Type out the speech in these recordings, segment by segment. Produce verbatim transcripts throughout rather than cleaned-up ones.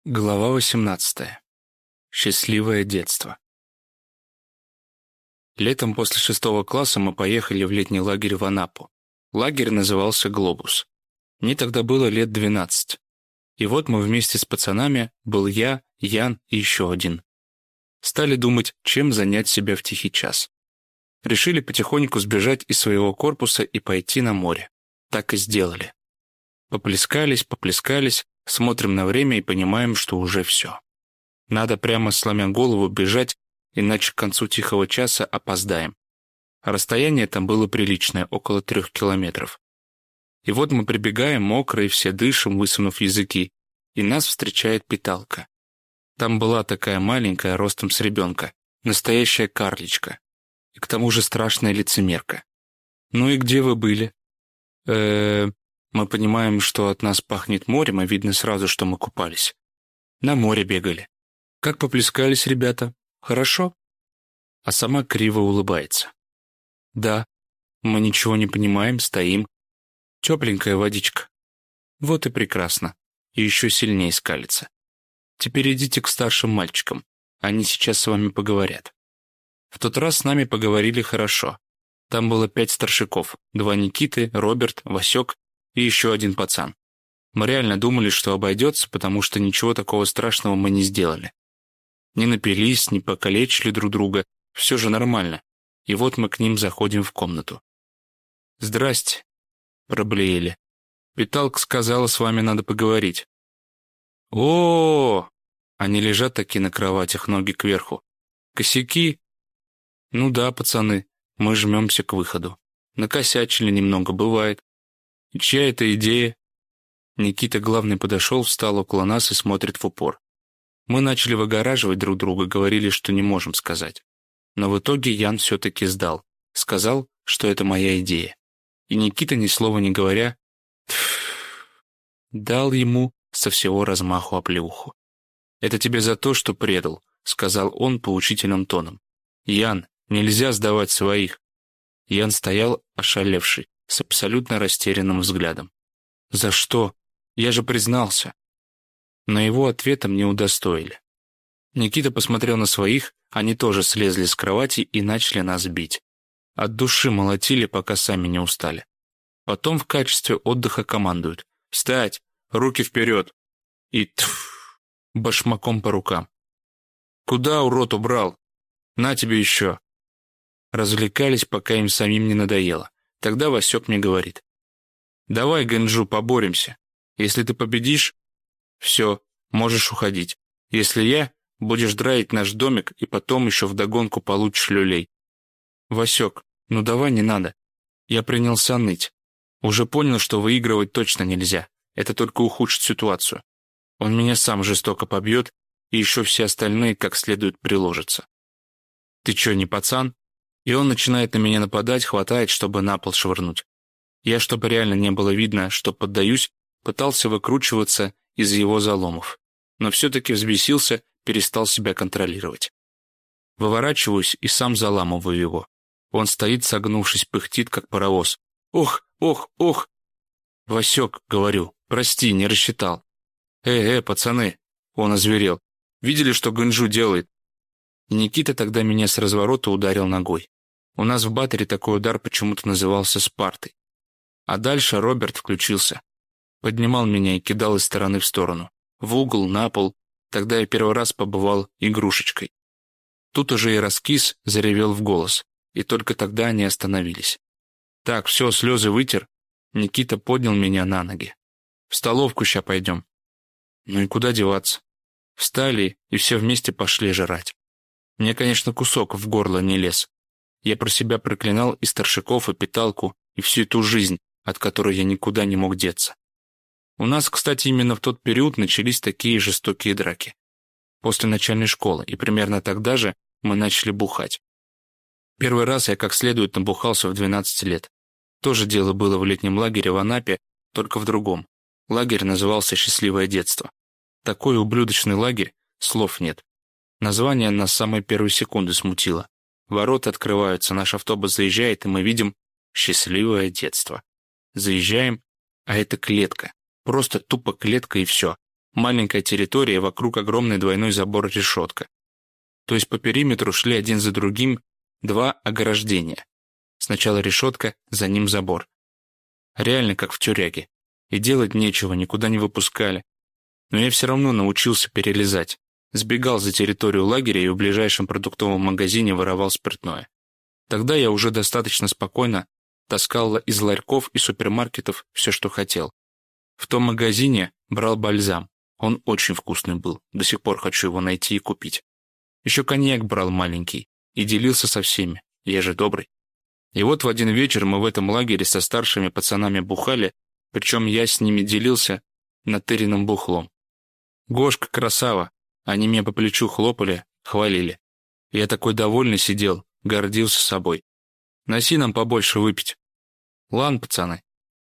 Глава восемнадцатая. Счастливое детство. Летом после шестого класса мы поехали в летний лагерь в Анапу. Лагерь назывался «Глобус». Мне тогда было лет двенадцать. И вот мы вместе с пацанами, был я, Ян и еще один. Стали думать, чем занять себя в тихий час. Решили потихоньку сбежать из своего корпуса и пойти на море. Так и сделали. Поплескались, поплескались, смотрим на время и понимаем, что уже все. Надо прямо сломя голову бежать, иначе к концу тихого часа опоздаем. Расстояние там было приличное, около трех километров. И вот мы прибегаем, мокрые, все дышим, высунув языки, и нас встречает питалка. Там была такая маленькая, ростом с ребенка, настоящая карличка. И к тому же страшная лицемерка. «Ну и где вы были?» «Э-э...» Мы понимаем, что от нас пахнет морем, и видно сразу, что мы купались. На море бегали. Как поплескались ребята? Хорошо? А сама криво улыбается. Да, мы ничего не понимаем, стоим. Тепленькая водичка. Вот и прекрасно. И еще сильнее скалится. Теперь идите к старшим мальчикам. Они сейчас с вами поговорят. В тот раз с нами поговорили хорошо. Там было пять старшаков. Два Никиты, Роберт, Васек и еще один пацан. Мы реально думали, что обойдется, потому что ничего такого страшного мы не сделали. Не напились, не покалечили друг друга, все же нормально. И вот мы к ним заходим в комнату. «Здрасте», — проблеяли. «Питалка сказала, с вами надо поговорить». О, они лежат такие на кроватях, ноги кверху. «Косяки?» «Ну да, пацаны, мы жмемся к выходу. Накосячили немного, бывает. И чья это идея?» Никита главный подошел, встал около нас и смотрит в упор. Мы начали выгораживать друг друга, говорили, что не можем сказать. Но в итоге Ян все-таки сдал. Сказал, что это моя идея. И Никита, ни слова не говоря, дал ему со всего размаху оплеуху. «Это тебе за то, что предал», — сказал он поучительным тоном. «Ян, нельзя сдавать своих». Ян стоял ошалевший, с абсолютно растерянным взглядом. «За что? Я же признался». Но его ответом не удостоили. Никита посмотрел на своих, они тоже слезли с кровати и начали нас бить. От души молотили, пока сами не устали. Потом в качестве отдыха командуют: «Встать! Руки вперед!» И тьф, башмаком по рукам. «Куда, урод, убрал? На тебе еще!» Развлекались, пока им самим не надоело. Тогда Васек мне говорит: «Давай, Гэнджу, поборемся. Если ты победишь, все, можешь уходить. Если я, будешь драить наш домик и потом еще вдогонку получишь люлей». «Васек, ну давай не надо». Я принялся ныть. Уже понял, что выигрывать точно нельзя. Это только ухудшит ситуацию. Он меня сам жестоко побьет, и еще все остальные как следует приложатся. «Ты че, не пацан?» И он начинает на меня нападать, хватает, чтобы на пол швырнуть. Я, чтобы реально не было видно, что поддаюсь, пытался выкручиваться из его заломов. Но все-таки взбесился, перестал себя контролировать. Выворачиваюсь и сам заламываю его. Он стоит, согнувшись, пыхтит, как паровоз. «Ох, ох, ох!» «Васек», — говорю, — «прости, не рассчитал». «Э, э, пацаны!» — он озверел. «Видели, что Гэнджу делает?» И Никита тогда меня с разворота ударил ногой. У нас в батаре такой удар почему-то назывался Спартой. А дальше Роберт включился. Поднимал меня и кидал из стороны в сторону. В угол, на пол. Тогда я первый раз побывал игрушечкой. Тут уже и раскис, заревел в голос. И только тогда они остановились. «Так, все, слезы вытер». Никита поднял меня на ноги. «В столовку ща пойдем». Ну и куда деваться? Встали и все вместе пошли жрать. Мне, конечно, кусок в горло не лез. Я про себя проклинал и старшаков, и питалку, и всю эту жизнь, от которой я никуда не мог деться. У нас, кстати, именно в тот период начались такие жестокие драки. После начальной школы, и примерно тогда же мы начали бухать. Первый раз я как следует набухался в двенадцать лет. Тоже дело было в летнем лагере в Анапе, только в другом. Лагерь назывался «Счастливое детство». Такой ублюдочный лагерь, слов нет. Название нас с самой первой секунды смутило. Ворота открываются, наш автобус заезжает, и мы видим «Счастливое детство». Заезжаем, а это клетка. Просто тупо клетка и все. маленькая территория, вокруг огромный двойной забор-решетка. То есть по периметру шли один за другим два ограждения. Сначала решетка, за ним забор. Реально как в тюряге. И делать нечего, никуда не выпускали. Но я все равно научился перелезать. Сбегал за территорию лагеря и в ближайшем продуктовом магазине воровал спиртное. Тогда я уже достаточно спокойно таскал из ларьков и супермаркетов все, что хотел. В том магазине брал бальзам. Он очень вкусный был. До сих пор хочу его найти и купить. Еще коньяк брал маленький и делился со всеми. Я же добрый. И вот в один вечер мы в этом лагере со старшими пацанами бухали, причем я с ними делился натыренным бухлом. Гошка красава. Они меня по плечу хлопали, хвалили. Я такой довольный сидел, гордился собой. Носи нам побольше выпить. Ладно, пацаны.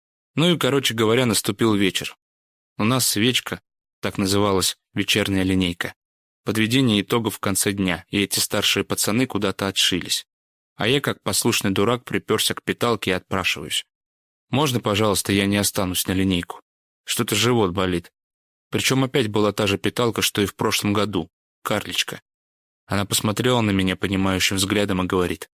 Ну и, короче говоря, наступил вечер. У нас свечка, так называлась вечерняя линейка. Подведение итогов в конце дня, и эти старшие пацаны куда-то отшились. А я, как послушный дурак, приперся к питалке и отпрашиваюсь. Можно, пожалуйста, я не останусь на линейку? Что-то живот болит. Причем опять была та же питалка, что и в прошлом году. Карлечка. Она посмотрела на меня понимающим взглядом и говорит: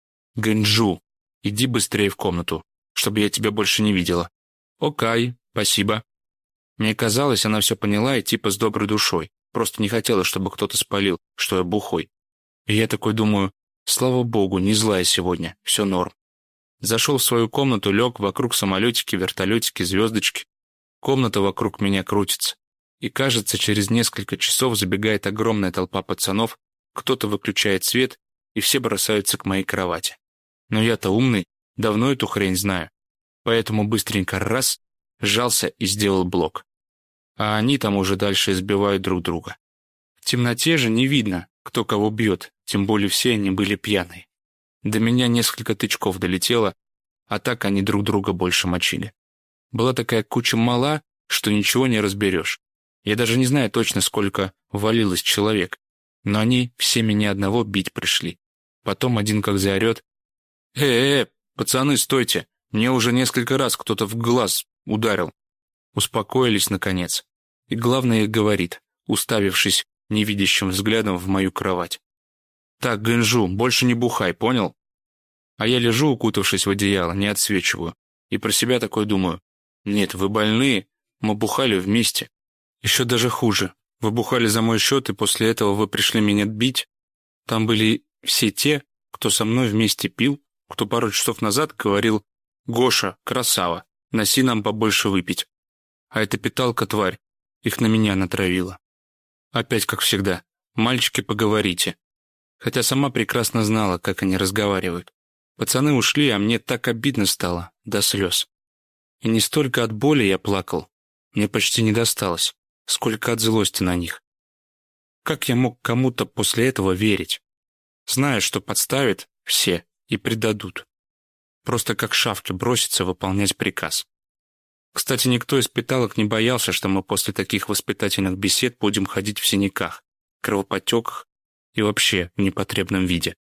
«Гэнджу, иди быстрее в комнату, чтобы я тебя больше не видела». «Окей, спасибо». Мне казалось, она все поняла и типа с доброй душой. Просто не хотела, чтобы кто-то спалил, что я бухой. И я такой думаю: слава богу, не злая сегодня, все норм. Зашел в свою комнату, лег, вокруг самолетики, вертолетики, звездочки. Комната вокруг меня крутится. И кажется, через несколько часов забегает огромная толпа пацанов, кто-то выключает свет, и все бросаются к моей кровати. Но я-то умный, давно эту хрень знаю. Поэтому быстренько раз, сжался и сделал блок. А они там уже дальше избивают друг друга. В темноте же не видно, кто кого бьет, тем более все они были пьяные. До меня несколько тычков долетело, а так они друг друга больше мочили. Была такая куча мала, что ничего не разберешь. Я даже не знаю точно, сколько валилось человек, но они все меня одного бить пришли. Потом один как заорет: «Э-э, пацаны, стойте, мне уже несколько раз кто-то в глаз ударил». Успокоились, наконец. И главное говорит, уставившись невидящим взглядом в мою кровать: «Так, Гэнджу, больше не бухай, понял?» А я лежу, укутавшись в одеяло, не отсвечиваю. И про себя такой думаю: «Нет, вы больные, мы бухали вместе». Еще даже хуже. Вы бухали за мой счет, и после этого вы пришли меня бить. Там были все те, кто со мной вместе пил, кто пару часов назад говорил: «Гоша, красава, носи нам побольше выпить». А эта питалка, тварь, их на меня натравила. Опять как всегда: «Мальчики, поговорите». Хотя сама прекрасно знала, как они разговаривают. Пацаны ушли, а мне так обидно стало, до слез. И не столько от боли я плакал, мне почти не досталось, сколько от злости на них. Как я мог кому-то после этого верить? Зная, что подставят все и предадут. Просто как шавки броситься выполнять приказ. Кстати, никто из питалок не боялся, что мы после таких воспитательных бесед будем ходить в синяках, кровоподтеках и вообще в непотребном виде.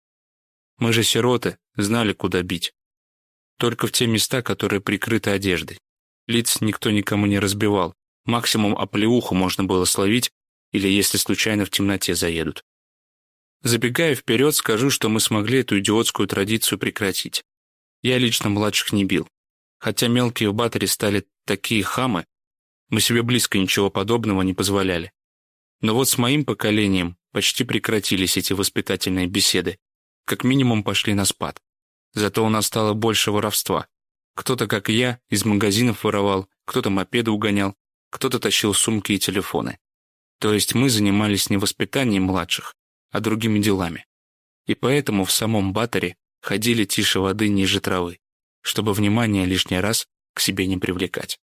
Мы же сироты, знали, куда бить. Только в те места, которые прикрыты одеждой. Лиц никто никому не разбивал. Максимум оплеуху можно было словить, или если случайно в темноте заедут. Забегая вперед, скажу, что мы смогли эту идиотскую традицию прекратить. Я лично младших не бил. Хотя мелкие в батаре стали такие хамы, мы себе близко ничего подобного не позволяли. Но вот с моим поколением почти прекратились эти воспитательные беседы. Как минимум пошли на спад. Зато у нас стало больше воровства. Кто-то, как я, из магазинов воровал, кто-то мопеды угонял, кто-то тащил сумки и телефоны. То есть мы занимались не воспитанием младших, а другими делами. И поэтому в самом батаре ходили тише воды ниже травы, чтобы внимание лишний раз к себе не привлекать.